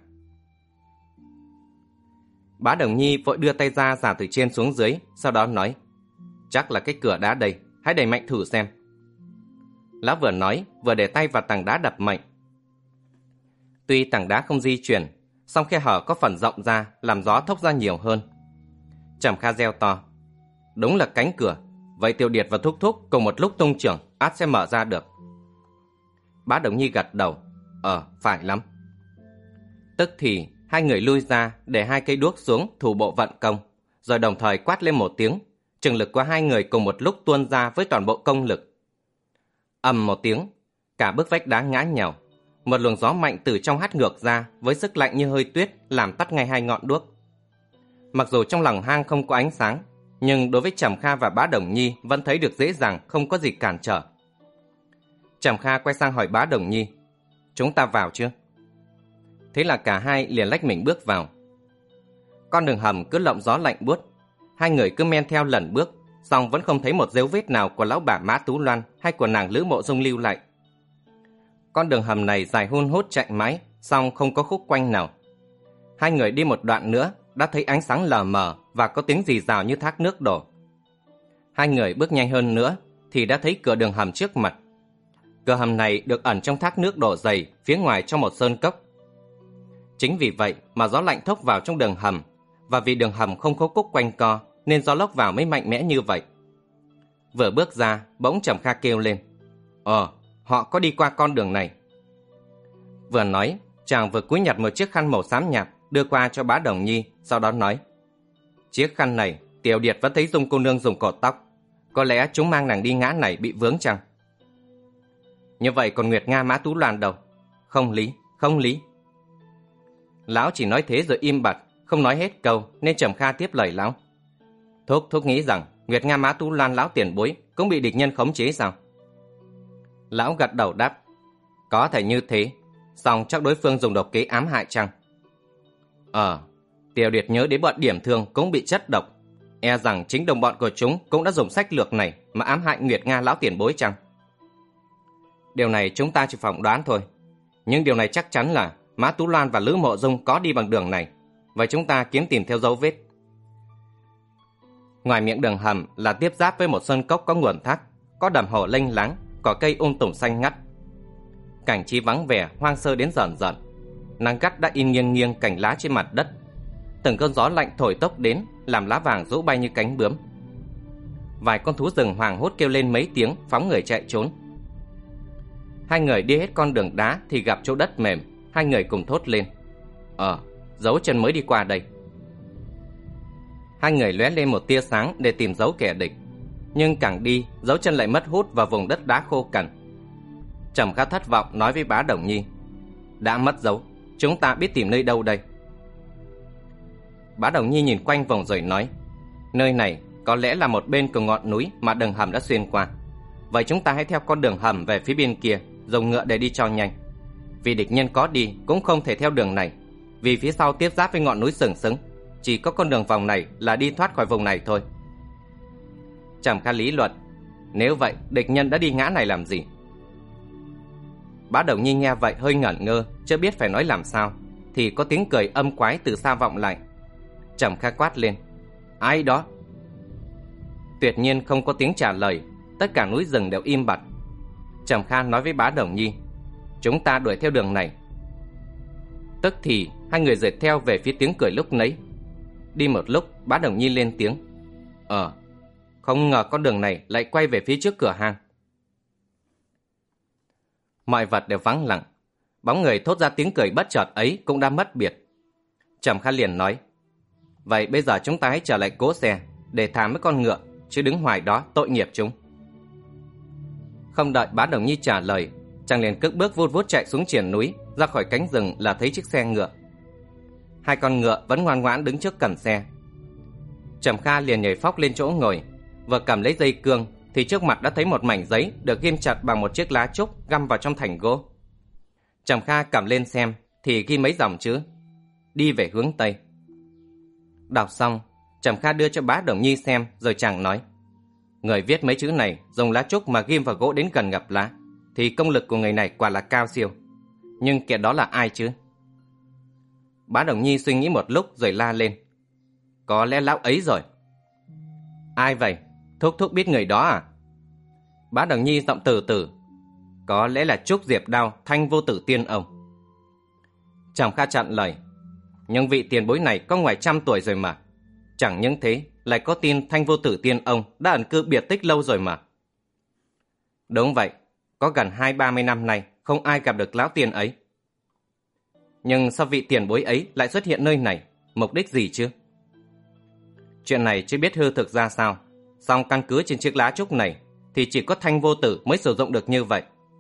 Bá Đồng Nhi vội đưa tay ra già từ trên xuống dưới, sau đó nói, chắc là cái cửa đá đây, hãy đẩy mạnh thử xem. Lão vừa nói vừa để tay vào tảng đá đập mạnh. Tuy tảng đá không di chuyển, song khe hở có phần rộng ra, làm gió thốc ra nhiều hơn. Trầm Kha reo to, đúng là cánh cửa, vậy Tiểu Điệt và Thúc Thúc cùng một lúc tung chưởng, ắt sẽ mở ra được. Bá Đồng Nhi gật đầu, ờ, phải lắm. Tức thì hai người lui ra để hai cây đuốc xuống thủ bộ vận công, rồi đồng thời quát lên một tiếng, chừng lực của hai người cùng một lúc tuôn ra với toàn bộ công lực. Ầm một tiếng, cả bức vách đá ngã nhào, một luồng gió mạnh từ trong hắt ngược ra với sức lạnh như hơi tuyết làm tắt ngay hai ngọn đuốc. Mặc dù trong lòng hang không có ánh sáng, nhưng đối với Trầm Kha và Bá Đồng Nhi vẫn thấy được dễ dàng, không có gì cản trở. Trầm Kha quay sang hỏi Bá Đồng Nhi, chúng ta vào chưa? Thế là cả hai liền lách mình bước vào. Con đường hầm cứ lộng gió lạnh buốt, hai người cứ men theo lần bước, song vẫn không thấy một dấu vết nào của lão bà Mã Tú Loan hay của nàng Lữ Mộ Dung lưu lại. Con đường hầm này dài hun hút chạy mãi, song không có khúc quanh nào. Hai người đi một đoạn nữa đã thấy ánh sáng lờ mờ và có tiếng rì rào như thác nước đổ. Hai người bước nhanh hơn nữa thì đã thấy cửa đường hầm trước mặt. Cửa hầm này được ẩn trong thác nước đổ dày phía ngoài trong một sơn cốc. Chính vì vậy mà gió lạnh thốc vào trong đường hầm, và vì đường hầm không có khúc quanh co nên gió lốc vào mới mạnh mẽ như vậy. Vừa bước ra, bỗng Trầm Kha kêu lên, Ờ, họ có đi qua con đường này. Vừa nói, chàng vừa cúi nhặt một chiếc khăn màu xám nhạt đưa qua cho Bá Đồng Nhi, sau đó nói, chiếc khăn này Tiểu Điệt vẫn thấy Dung cô nương dùng cột tóc. Có lẽ chúng mang nàng đi ngã này bị vướng chăng? Như vậy còn Nguyệt Nga Mã Tú Loan đâu? Không lý, không lý. Lão chỉ nói thế rồi im bặt, không nói hết câu, nên Trầm Kha tiếp lời lão. Thúc thúc nghĩ rằng Nguyệt Nga Mã Tú Loan lão tiền bối cũng bị địch nhân khống chế sao? Lão gật đầu đáp. Có thể như thế, song chắc đối phương dùng độc kế ám hại chăng? Ờ, Tiểu Điệt nhớ đến bọn Điểm Thương cũng bị chất độc. E rằng chính đồng bọn của chúng cũng đã dùng sách lược này mà ám hại Nguyệt Nga lão tiền bối chăng? Điều này chúng ta chỉ phỏng đoán thôi. Nhưng điều này chắc chắn là Mã Tú Loan và Lữ Mộ Dung có đi bằng đường này. Vậy chúng ta kiếm tìm theo dấu vết. Ngoài miệng đường hầm là tiếp giáp với một sơn cốc có nguồn thác, có đầm hồ lênh láng, cỏ cây um tùm xanh ngắt. Cảnh trí vắng vẻ, hoang sơ đến rợn rợn. Nắng gắt đã in nghiêng nghiêng cành lá trên mặt đất. Từng cơn gió lạnh thổi tốc đến, làm lá vàng rũ bay như cánh bướm. Vài con thú rừng hoảng hốt kêu lên mấy tiếng, phóng người chạy trốn. Hai người đi hết con đường đá thì gặp chỗ đất mềm. Hai người cùng thốt lên. Ờ, dấu chân mới đi qua đây. Hai người lóe lên một tia sáng để tìm dấu kẻ địch. Nhưng càng đi, dấu chân lại mất hút vào vùng đất đá khô cằn. Trầm Kha thất vọng nói với Bá Đồng Nhi. Đã mất dấu, chúng ta biết tìm nơi đâu đây? Bá Đồng Nhi nhìn quanh vòng rồi nói. Nơi này có lẽ là một bên của ngọn núi mà đường hầm đã xuyên qua. Vậy chúng ta hãy theo con đường hầm về phía bên kia, dùng ngựa để đi cho nhanh. Vì địch nhân có đi cũng không thể theo đường này, vì phía sau tiếp giáp với ngọn núi sừng sững. Chỉ có con đường vòng này là đi thoát khỏi vùng này thôi. Trầm Kha lý luận. Nếu vậy địch nhân đã đi ngã này làm gì? Bá Đồng Nhi nghe vậy hơi ngẩn ngơ, chưa biết phải nói làm sao, thì có tiếng cười âm quái từ xa vọng lại. Trầm Kha quát lên. Ai đó? Tuyệt nhiên không có tiếng trả lời. Tất cả núi rừng đều im bặt. Trầm Kha nói với Bá Đồng Nhi. Chúng ta đuổi theo đường này. Tức thì hai người dệt theo về phía tiếng cười lúc nấy. Đi một lúc Bá Đồng Nhi lên tiếng. Ờ, không ngờ con đường này lại quay về phía trước cửa hang. Mọi vật đều vắng lặng. Bóng người thốt ra tiếng cười bất chợt ấy cũng đã mất biệt. Trầm Kha liền nói. Vậy bây giờ chúng ta hãy trở lại cố xe để thả mấy con ngựa, chứ đứng hoài đó tội nghiệp chúng. Không đợi Bá Đồng Nhi trả lời, chàng liền cất bước vút vút chạy xuống triển núi. Ra khỏi cánh rừng là thấy chiếc xe ngựa. Hai con ngựa vẫn ngoan ngoãn đứng trước cẩn xe. Trầm Kha liền nhảy phóc lên chỗ ngồi, vừa cầm lấy dây cương thì trước mặt đã thấy một mảnh giấy được ghim chặt bằng một chiếc lá trúc găm vào trong thành gỗ. Trầm Kha cầm lên xem thì ghi mấy dòng chữ: đi về hướng Tây. Đọc xong, Trầm Kha đưa cho Bá Đồng Nhi xem rồi chàng nói. Người viết mấy chữ này dùng lá trúc mà ghim vào gỗ đến gần gặp lá, thì công lực của người này quả là cao siêu. Nhưng kẻ đó là ai chứ? Bá Đồng Nhi suy nghĩ một lúc rồi la lên. Có lẽ lão ấy rồi. Ai vậy? Thúc thúc biết người đó à? Bá Đồng Nhi giọng từ từ. Có lẽ là Trúc Diệp Đao, Thanh Vô Tử Tiên ông. Trầm Kha chặn lời. Nhưng vị tiền bối này có ngoài trăm tuổi rồi mà. Chẳng những thế, lại có tin Thanh Vô Tử Tiên ông đã ẩn cư biệt tích lâu rồi mà. Đúng vậy, có gần hai ba mươi năm nay không ai gặp được lão tiền ấy. Nhưng sao vị tiền bối ấy lại xuất hiện nơi này? Mục đích gì chứ? Chuyện này chưa biết hư thực ra sao. Song căn cứ trên chiếc lá trúc này thì chỉ có Thanh Vô Tử mới sử dụng được như vậy.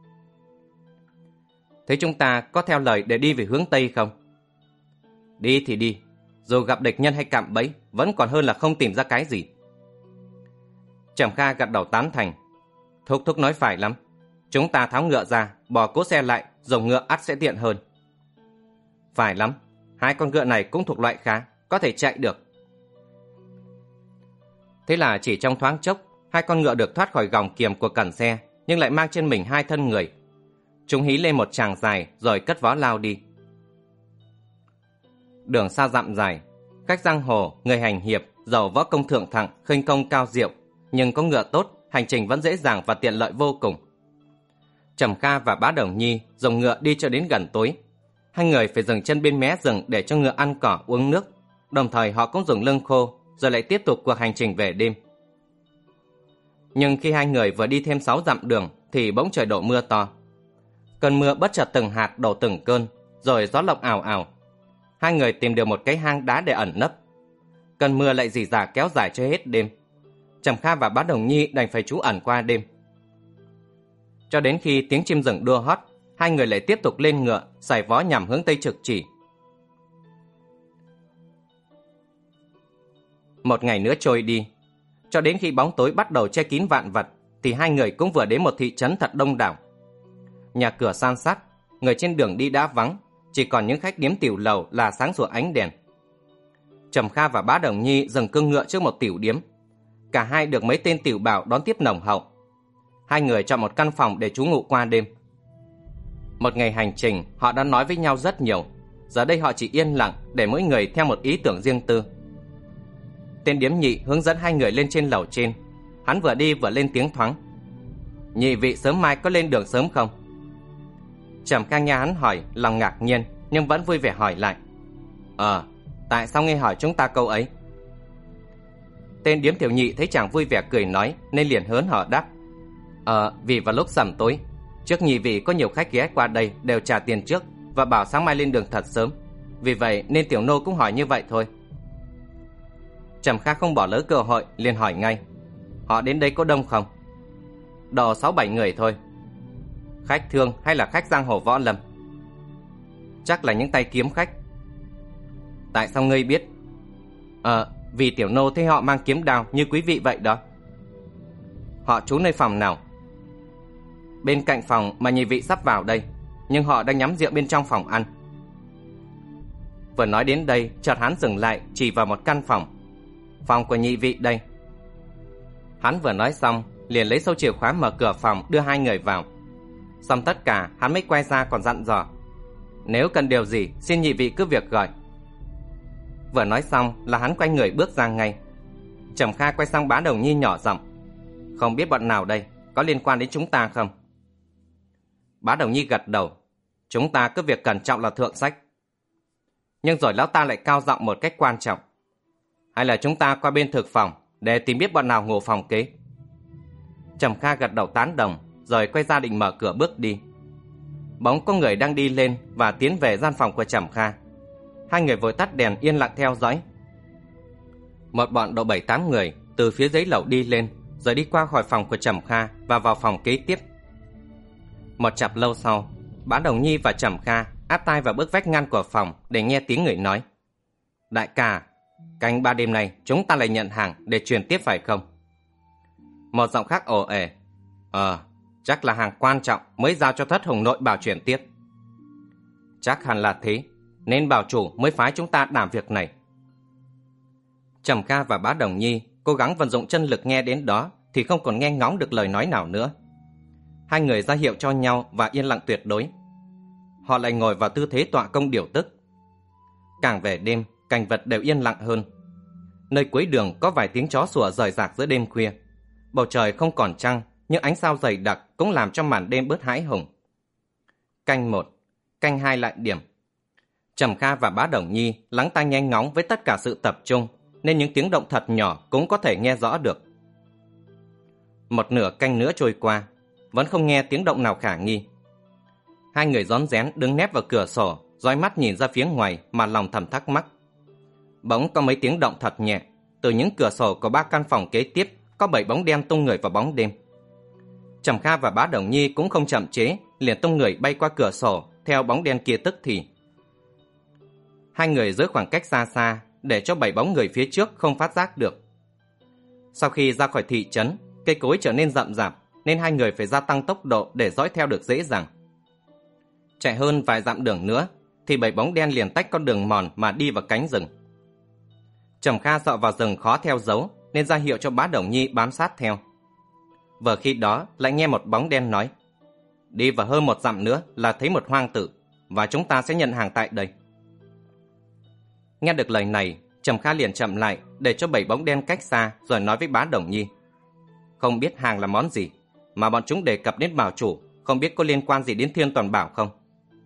Thế chúng ta có theo lời để đi về hướng Tây không? Đi thì đi. Dù gặp địch nhân hay cạm bẫy vẫn còn hơn là không tìm ra cái gì. Trầm Kha gật đầu tán thành. Thúc thúc nói phải lắm. Chúng ta tháo ngựa ra, bỏ cỗ xe lại, dùng ngựa ắt sẽ tiện hơn. Phải lắm. Hai con ngựa này cũng thuộc loại khá, có thể chạy được. Thế là chỉ trong thoáng chốc, hai con ngựa được thoát khỏi gòng kiềm của cẩn xe, nhưng lại mang trên mình hai thân người. Chúng hí lên một tràng dài rồi cất vó lao đi. Đường xa dặm dài, cách giang hồ, người hành hiệp, giàu võ công thượng thặng, khinh công cao diệu, nhưng có ngựa tốt, hành trình vẫn dễ dàng và tiện lợi vô cùng. Trầm Kha và Bá Đồng Nhi dùng ngựa đi cho đến gần tối. Hai người phải dừng chân bên mé rừng để cho ngựa ăn cỏ uống nước, đồng thời họ cũng dùng lưng khô, rồi lại tiếp tục cuộc hành trình về đêm. Nhưng khi hai người vừa đi thêm sáu dặm đường thì bỗng trời đổ mưa to. Cơn mưa bất chợt từng hạt đổ từng cơn, rồi gió lộng ào ào. Hai người tìm được một cái hang đá để ẩn nấp. cơn mưa lại rỉ rả kéo dài cho hết đêm. Trầm Kha và Bá Đồng Nhi đành phải trú ẩn qua đêm. Cho đến khi tiếng chim rừng đua hót, hai người lại tiếp tục lên ngựa, xoài vó nhằm hướng Tây Trực Chỉ. Một ngày nữa trôi đi, cho đến khi bóng tối bắt đầu che kín vạn vật, thì hai người cũng vừa đến một thị trấn thật đông đảo. Nhà cửa san sát, người trên đường đi đã vắng, chỉ còn những khách điếm tiểu lầu là sáng sủa ánh đèn. Trầm Kha và Bá Đồng Nhi dừng cương ngựa trước một tiểu điếm. Cả hai được mấy tên tiểu bảo đón tiếp nồng hậu. Hai người chọn một căn phòng để trú ngụ qua đêm. Một ngày hành trình, họ đã nói với nhau rất nhiều. Giờ đây họ chỉ yên lặng để mỗi người theo một ý tưởng riêng tư. Tên điếm nhị hướng dẫn hai người lên trên lầu trên. Hắn vừa đi vừa lên tiếng thoáng: "Nhị vị sớm mai có lên đường sớm không?" Trầm Kha nghe hắn hỏi, lòng ngạc nhiên nhưng vẫn vui vẻ hỏi lại: "Ờ, tại sao nghe hỏi chúng ta câu ấy?" Tên điếm tiểu nhị thấy chàng vui vẻ cười nói nên liền hớn hở đáp: "Ờ, vì vào lúc sẩm tối, trước nhị vị có nhiều khách ghé qua đây đều trả tiền trước và bảo sáng mai lên đường thật sớm, vì vậy nên tiểu nô cũng hỏi như vậy thôi." Trầm Kha không bỏ lỡ cơ hội, liền hỏi ngay: "Họ đến đây có đông không?" "Độ sáu bảy người thôi." "Khách thương hay là khách giang hồ võ lâm?" "Chắc là những tay kiếm khách." "Tại sao ngươi biết?" "Ờ, vì tiểu nô thấy họ mang kiếm đao như quý vị vậy đó." "Họ trú nơi phòng nào?" "Bên cạnh phòng mà nhị vị sắp vào đây, nhưng họ đang nhắm rượu bên trong phòng ăn." Vừa nói đến đây, chợt hắn dừng lại, chỉ vào một căn phòng: "Phòng của nhị vị đây." Hắn vừa nói xong, liền lấy sâu chìa khóa mở cửa phòng đưa hai người vào. Xong tất cả, hắn mới quay ra còn dặn dò: "Nếu cần điều gì, xin nhị vị cứ việc gọi." Vừa nói xong là hắn quay người bước ra ngay. Trầm Kha quay sang Bá Đồng Nhi nhỏ giọng: "Không biết bọn nào đây, có liên quan đến chúng ta không?" Bá Đồng Nhi gật đầu: "Chúng ta cứ việc cẩn trọng là thượng sách." Nhưng rồi lão ta lại cao giọng một cách quan trọng: "Hay là chúng ta qua bên thực phòng để tìm biết bọn nào ngủ phòng kế?" Trầm Kha gật đầu tán đồng, rồi quay ra định mở cửa bước đi. Bỗng có người đang đi lên và tiến về gian phòng của Trầm Kha. Hai người vội tắt đèn yên lặng theo dõi. Một bọn độ bảy tám người từ phía dưới lầu đi lên, rồi đi qua khỏi phòng của Trầm Kha và vào phòng kế tiếp. Một chặp lâu sau, Bá Đồng Nhi và Trầm Kha áp tai vào bức vách ngăn của phòng để nghe tiếng người nói: "Đại ca, canh ba đêm nay chúng ta lại nhận hàng để truyền tiếp phải không?" Một giọng khác ồ ề: "Ờ, chắc là hàng quan trọng mới giao cho Thất Hùng Nội bảo chuyển tiếp." "Chắc hẳn là thế, nên bảo chủ mới phái chúng ta đảm việc này." Trầm Kha và Bá Đồng Nhi cố gắng vận dụng chân lực nghe đến đó thì không còn nghe ngóng được lời nói nào nữa. Hai người ra hiệu cho nhau và yên lặng tuyệt đối. Họ lại ngồi vào tư thế tọa công điều tức. Càng về đêm, cảnh vật đều yên lặng hơn. Nơi cuối đường có vài tiếng chó sủa rời rạc giữa đêm khuya. Bầu trời không còn trăng, nhưng ánh sao dày đặc cũng làm cho màn đêm bớt hãi hùng. Canh một, canh hai lại điểm. Trầm Kha và Bá Đồng Nhi lắng tai nghe ngóng với tất cả sự tập trung, nên những tiếng động thật nhỏ cũng có thể nghe rõ được. Một nửa canh nữa trôi qua, vẫn không nghe tiếng động nào khả nghi. Hai người rón rén đứng nép vào cửa sổ, dõi mắt nhìn ra phía ngoài mà lòng thầm thắc mắc. Bỗng có mấy tiếng động thật nhẹ, từ những cửa sổ của ba căn phòng kế tiếp có bảy bóng đen tung người vào bóng đêm. Trầm Kha và Bá Đồng Nhi cũng không chậm chế, liền tung người bay qua cửa sổ theo bóng đen kia tức thì. Hai người giữ khoảng cách xa xa để cho bảy bóng người phía trước không phát giác được. Sau khi ra khỏi thị trấn, cây cối trở nên rậm rạp nên hai người phải gia tăng tốc độ để dõi theo được dễ dàng. Chạy hơn vài dặm đường nữa thì bảy bóng đen liền tách con đường mòn mà đi vào cánh rừng. Trầm Kha sợ vào rừng khó theo dấu nên ra hiệu cho Bá Đồng Nhi bám sát theo. Vừa khi đó lại nghe một bóng đen nói: "Đi vào hơn một dặm nữa là thấy một hoang tử, và chúng ta sẽ nhận hàng tại đây." Nghe được lời này, Trầm Kha liền chậm lại để cho bảy bóng đen cách xa, rồi nói với Bá Đồng Nhi: "Không biết hàng là món gì, mà bọn chúng đề cập đến bảo chủ, không biết có liên quan gì đến Thiên Toàn Bảo không?"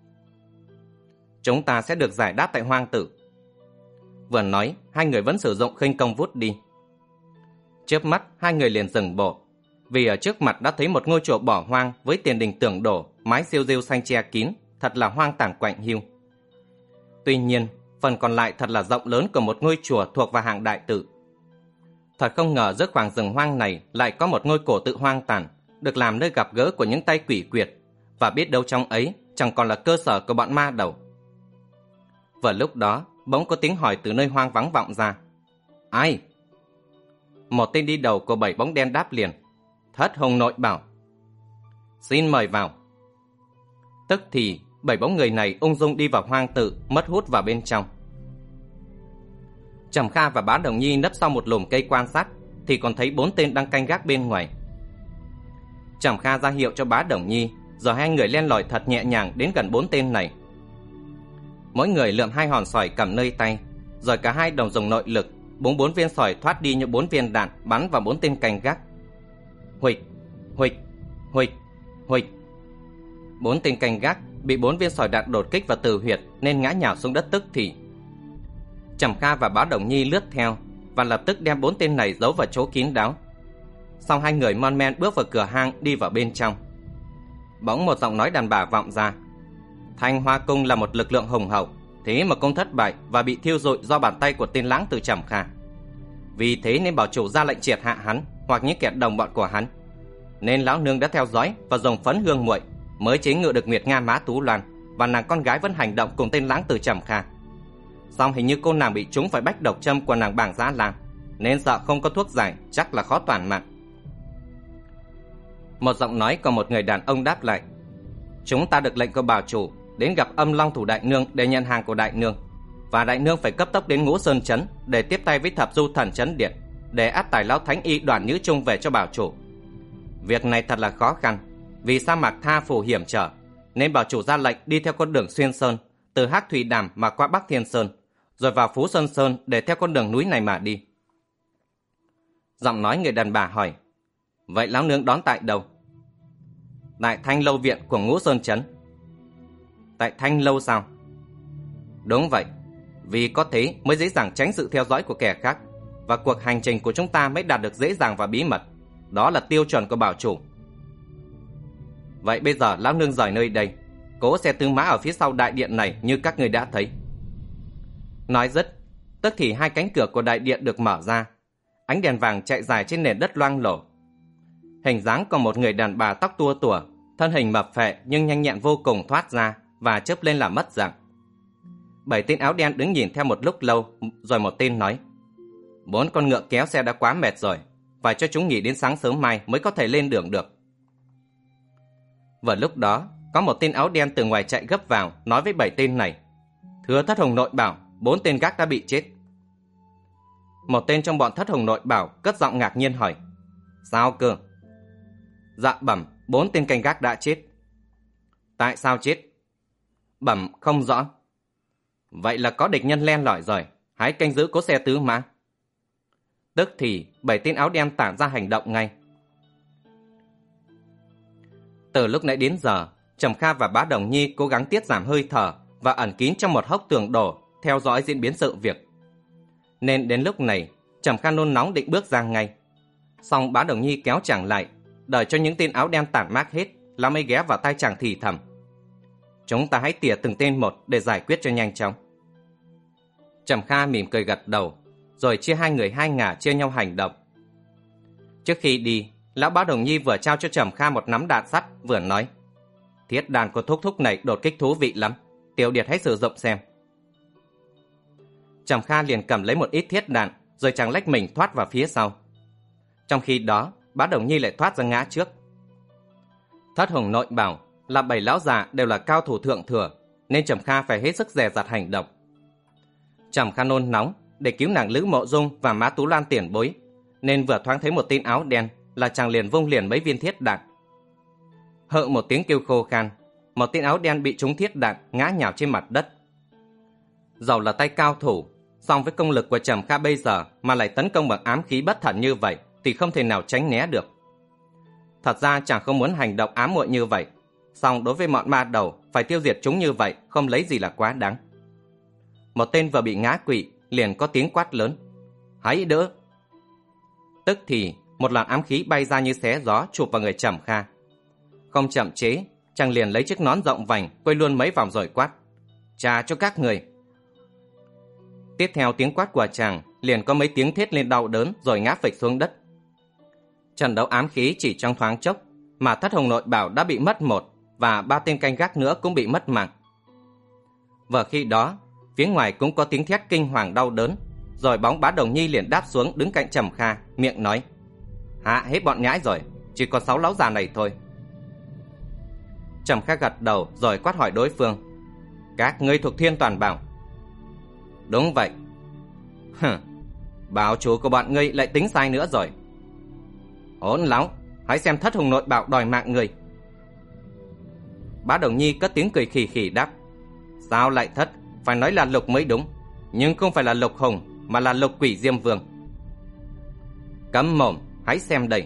"Chúng ta sẽ được giải đáp tại hoang tử." Vừa nói, hai người vẫn sử dụng khinh công vút đi. Chớp mắt, hai người liền dừng bộ, vì ở trước mặt đã thấy một ngôi chùa bỏ hoang với tiền đình tưởng đổ, mái rêu rêu xanh che kín, thật là hoang tàn quạnh hiu. Tuy nhiên, phần còn lại thật là rộng lớn của một ngôi chùa thuộc vào hạng đại tự. Thật không ngờ giữa khoảng rừng hoang này lại có một ngôi cổ tự hoang tàn, được làm nơi gặp gỡ của những tay quỷ quyệt, và biết đâu trong ấy chẳng còn là cơ sở của bọn ma đầu. Vừa lúc đó, bỗng có tiếng hỏi từ nơi hoang vắng vọng ra. Ai? Một tên đi đầu của bảy bóng đen đáp liền. Thất Hùng Nội Bảo. Xin mời vào. Tức thì bảy bóng người này ung dung đi vào hoang tự, mất hút vào bên trong. Trầm Kha và Bá Đồng Nhi nấp sau một lùm cây quan sát, thì còn thấy bốn tên đang canh gác bên ngoài. Trầm Kha ra hiệu cho Bá Đồng Nhi, rồi hai người len lỏi thật nhẹ nhàng đến gần bốn tên này. Mỗi người lượm hai hòn sỏi cầm nơi tay, rồi cả hai đồng dùng nội lực búng bốn viên sỏi thoát đi như bốn viên đạn bắn vào bốn tên canh gác. Huỵch, huỵch, huỵch, huỵch. Bốn tên canh gác bị bốn viên sỏi đạn đột kích vào tử huyệt nên ngã nhào xuống đất tức thì. Trầm Kha và Bá Đồng Nhi lướt theo và lập tức đem bốn tên này giấu vào chỗ kín đáo. Xong hai người mon men bước vào cửa hang đi vào bên trong. Bỗng một giọng nói đàn bà vọng ra. Thanh Hoa Cung là một lực lượng hùng hậu, thế mà cũng thất bại và bị thiêu rụi do bàn tay của tên lãng tử Trầm Kha. Vì thế nên bảo chủ ra lệnh triệt hạ hắn hoặc những kẻ đồng bọn của hắn. Nên lão nương đã theo dõi và dùng phấn hương muội mới chế ngự được Nguyệt Nga Mã Tú Loan, và nàng con gái vẫn hành động cùng tên lãng tử Trầm Kha. Song hình như cô nàng bị trúng phải bách độc châm của nàng Bảng Giá Lam, nên sợ không có thuốc giải, chắc là khó toàn mạng. Một giọng nói của một người đàn ông đáp lại. Chúng ta được lệnh của bảo chủ đến gặp Âm Long Thủ Đại Nương để nhận hàng của Đại Nương, và Đại Nương phải cấp tốc đến Ngũ Sơn Trấn để tiếp tay với Thập Du Thần Trấn Điện để áp tải lão Thánh Y Đoàn Nhữ Trung về cho bảo chủ. Việc này thật là khó khăn, vì sa mạc Tha Phủ hiểm trở, nên bảo chủ ra lệnh đi theo con đường xuyên sơn từ Hắc Thủy Đàm mà qua Bắc Thiên Sơn, rồi vào Phú Sơn Sơn để theo con đường núi này mà đi. Giọng nói người đàn bà hỏi. Vậy lão nương đón tại đâu? Tại Thanh Lâu Viện của Ngũ Sơn Trấn. Tại Thanh Lâu sao? Đúng vậy, vì có thế mới dễ dàng tránh sự theo dõi của kẻ khác, và cuộc hành trình của chúng ta mới đạt được dễ dàng và bí mật. Đó là tiêu chuẩn của bảo chủ. Vậy bây giờ lão nương rời nơi đây, cố xe tư mã ở phía sau đại điện này như các người đã thấy. Nói dứt, tức thì hai cánh cửa của đại điện được mở ra. Ánh đèn vàng chạy dài trên nền đất loang lổ. Hình dáng của một người đàn bà tóc tua tủa, thân hình mập phệ nhưng nhanh nhẹn vô cùng thoát ra và chớp lên làm mất dạng. Bảy tên áo đen đứng nhìn theo một lúc lâu, rồi một tên nói. Bốn con ngựa kéo xe đã quá mệt rồi, phải cho chúng nghỉ đến sáng sớm mai mới có thể lên đường được. Vào lúc đó, có một tên áo đen từ ngoài chạy gấp vào, nói với bảy tên này. Thưa Thất Hùng Nội Bảo, bốn tên gác đã bị chết. Một tên trong bọn Thất Hùng Nội Bảo cất giọng ngạc nhiên hỏi. Sao cơ? Dạ bẩm, bốn tên canh gác đã chết. Tại sao chết? Bẩm không rõ. Vậy là có địch nhân len lỏi rồi, hãy canh giữ cố xe tứ mã. Tức thì bảy tên áo đen tản ra hành động ngay. Từ lúc nãy đến giờ, Trầm Kha và Bá Đồng Nhi cố gắng tiết giảm hơi thở và ẩn kín trong một hốc tường đổ, theo dõi diễn biến sự việc. Nên đến lúc này, Trầm Kha nôn nóng định bước ra ngay. Song Bá Đồng Nhi kéo chàng lại, đợi cho những tên áo đen tản mát hết, là mới ghé vào tai chàng thì thầm. Chúng ta hãy tỉa từng tên một để giải quyết cho nhanh chóng. Trầm Kha mỉm cười gật đầu, rồi chia hai người hai ngả chia nhau hành động. Trước khi đi, lão Bá Đồng Nhi vừa trao cho Trầm Kha một nắm đạn sắt, vừa nói. Thiết đàn của thúc thúc này đột kích thú vị lắm, Tiểu Điệt hãy sử dụng xem. Trầm Kha liền cầm lấy một ít thiết đạn, rồi chàng lách mình thoát vào phía sau. Trong khi đó, Bá Đồng Nhi lại thoát ra ngã trước. Thất Hùng Nội Bảo là bảy lão già đều là cao thủ thượng thừa, nên Trầm Kha phải hết sức dè dặt hành động. Trầm Kha nôn nóng để cứu nàng Lữ Mộ Dung và Mã Tú Loan tiền bối, nên vừa thoáng thấy một tên áo đen là chàng liền vung liền mấy viên thiết đạn. Hự một tiếng kêu khô khan, một tên áo đen bị trúng thiết đạn ngã nhào trên mặt đất. Dầu là tay cao thủ, song với công lực của Trầm Kha bây giờ mà lại tấn công bằng ám khí bất thần như vậy thì không thể nào tránh né được. Thật ra chàng không muốn hành động ám muội như vậy, song đối với bọn ma đầu phải tiêu diệt chúng như vậy không lấy gì là quá đáng. Một tên vừa bị ngã quỵ liền có tiếng quát lớn. Hãy đỡ! Tức thì một loạt ám khí bay ra như xé gió chụp vào người Trầm Kha. Không chậm chế, chàng liền lấy chiếc nón rộng vành quay luôn mấy vòng rồi quát. Trả cho các người! tiếp theo tiếng quát của chàng liền có mấy tiếng thét lên đau đớn rồi ngã phịch xuống đất. Trận đấu ám khí chỉ trong thoáng chốc mà Thất Hồng Nội Bảo đã bị mất một và ba tên canh gác nữa cũng bị mất mạng. Vừa khi đó, phía ngoài cũng có tiếng thét kinh hoàng đau đớn, rồi bóng Bá Đồng Nhi liền đáp xuống đứng cạnh Trầm Kha, miệng nói: "Hạ hết bọn nhãi rồi, chỉ còn sáu lão già này thôi." Trầm Kha gật đầu rồi quát hỏi đối phương: "Các ngươi thuộc Thiên Toàn Bảo?" "Đúng vậy." "Hừ, bảo chủ của bọn ngươi lại tính sai nữa rồi." "Hỗn láo, hãy xem Thất Hồng Nội Bảo đòi mạng ngươi." Bá Đồng Nhi cất tiếng cười khì khì đáp: "Sao lại thất, phải nói là Lục mới đúng, nhưng không phải là Lục Hùng mà là Lục Quỷ Diêm Vương." "Cấm mồm, hãy xem đây."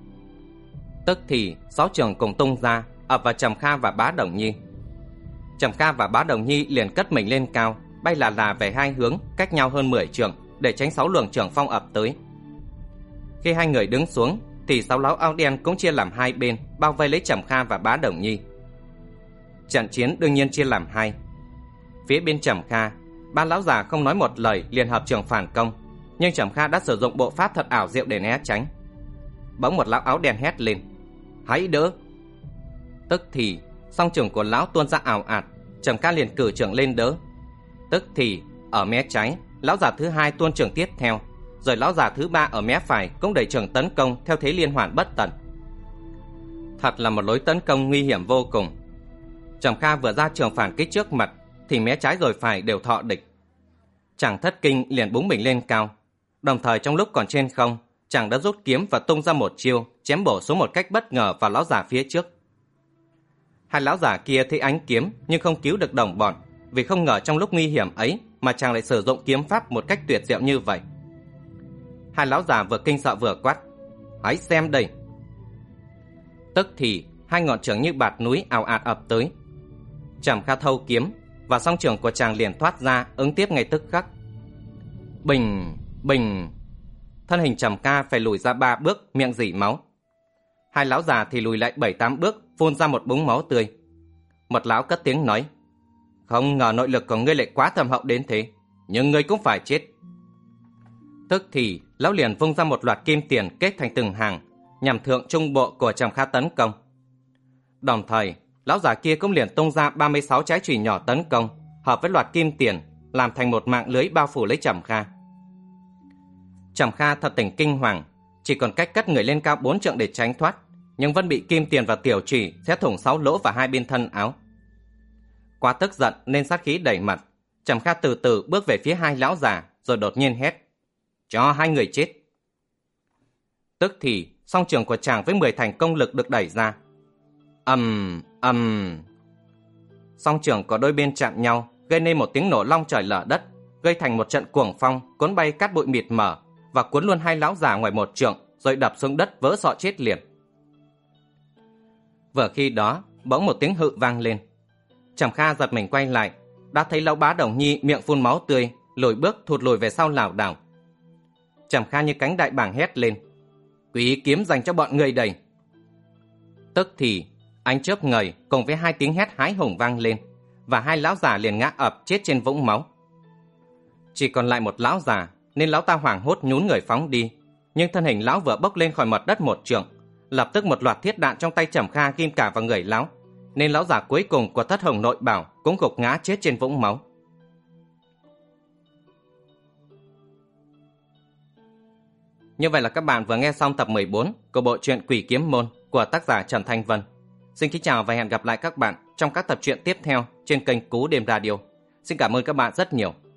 Tức thì sáu trường cùng tung ra ập vào Trầm Kha và Bá Đồng Nhi. Trầm Kha và Bá Đồng Nhi liền cất mình lên cao, bay là là về hai hướng, cách nhau hơn mười trượng để tránh sáu luồng trưởng phong ập tới. Khi hai người đứng xuống thì sáu lão áo đen cũng chia làm hai bên, bao vây lấy Trầm Kha và Bá Đồng Nhi. Trận chiến đương nhiên chia làm hai. Phía bên Trầm Kha, ba lão già không nói một lời liền hợp trường phản công, nhưng Trầm Kha đã sử dụng bộ pháp thật ảo diệu để né tránh. Bỗng một lão áo đen hét lên: "Hãy đỡ!" Tức thì song trường của lão tuôn ra ảo ạt, Trầm Kha liền cử trường lên đỡ. Tức thì ở mé trái, lão già thứ hai tuôn trường tiếp theo, rồi lão già thứ ba ở mé phải cũng đẩy trường tấn công theo thế liên hoàn bất tận. Thật là một lối tấn công nguy hiểm vô cùng. Trầm Kha vừa ra trường phản kích trước mặt thì mé trái rồi phải đều thọ địch. Chàng thất kinh liền búng mình lên cao, đồng thời trong lúc còn trên không, chàng đã rút kiếm và tung ra một chiêu chém bổ xuống một cách bất ngờ vào lão già phía trước. Hai lão già kia thấy ánh kiếm nhưng không cứu được đồng bọn, vì không ngờ trong lúc nguy hiểm ấy mà chàng lại sử dụng kiếm pháp một cách tuyệt diệu như vậy. Hai lão già vừa kinh sợ vừa quát: "Hãy xem đây!" Tức thì hai ngọn trường như bạt núi ào ạt ập tới. Trầm Kha thâu kiếm và song trường của chàng liền thoát ra ứng tiếp ngay tức khắc. Bình, bình, thân hình Trầm Kha phải lùi ra ba bước, miệng rỉ máu. Hai lão già thì lùi lại bảy tám bước, phun ra một búng máu tươi. Một lão cất tiếng nói: "Không ngờ nội lực của ngươi lại quá thâm hậu đến thế, nhưng ngươi cũng phải chết." Tức thì lão liền vung ra một loạt kim tiền kết thành từng hàng, nhằm thượng trung bộ của Trầm Kha tấn công. Đồng thời lão già kia cũng liền tung ra ba mươi sáu trái chùy nhỏ tấn công, hợp với loạt kim tiền làm thành một mạng lưới bao phủ lấy Trầm Kha. Trầm Kha thật tình kinh hoàng, chỉ còn cách cất người lên cao bốn trượng để tránh thoát, nhưng vẫn bị kim tiền và tiểu chùy xé thủng sáu lỗ vào hai bên thân áo. Quá tức giận nên sát khí đầy mặt, Trầm Kha từ từ bước về phía hai lão già rồi đột nhiên hét: "Cho hai người chết!" Tức thì song trường của chàng với mười thành công lực được đẩy ra. Ầm ầm, song trường của đôi bên chạm nhau, gây nên một tiếng nổ long trời lở đất, gây thành một trận cuồng phong cuốn bay cát bụi mịt mờ và cuốn luôn hai lão già ngoài một trượng, rồi đập xuống đất vỡ sọ chết liền. Vừa khi đó bỗng một tiếng hự vang lên. Trầm Kha giật mình quay lại, đã thấy lão Bá Đồng Nhi miệng phun máu tươi, lùi bước thụt lùi về sau lảo đảo. Trầm Kha như cánh đại bàng hét lên: "Quý kiếm dành cho bọn người đây!" Tức thì ánh chớp ngời cùng với hai tiếng hét hái hùng vang lên, và hai lão già liền ngã ập chết trên vũng máu. Chỉ còn lại một lão già nên lão ta hoảng hốt nhún người phóng đi, nhưng thân hình lão vừa bốc lên khỏi mặt đất một trượng, lập tức một loạt thiết đạn trong tay Trầm Kha ghim cả vào người lão, nên lão già cuối cùng của Thất Hồng Nội Bảo cũng gục ngã chết trên vũng máu. Như vậy là các bạn vừa nghe xong tập mười bốn của bộ truyện Quỷ Kiếm Môn của tác giả Trần Thanh Vân. Xin kính chào và hẹn gặp lại các bạn trong các tập truyện tiếp theo trên kênh Cú Đêm Radio. Xin cảm ơn các bạn rất nhiều.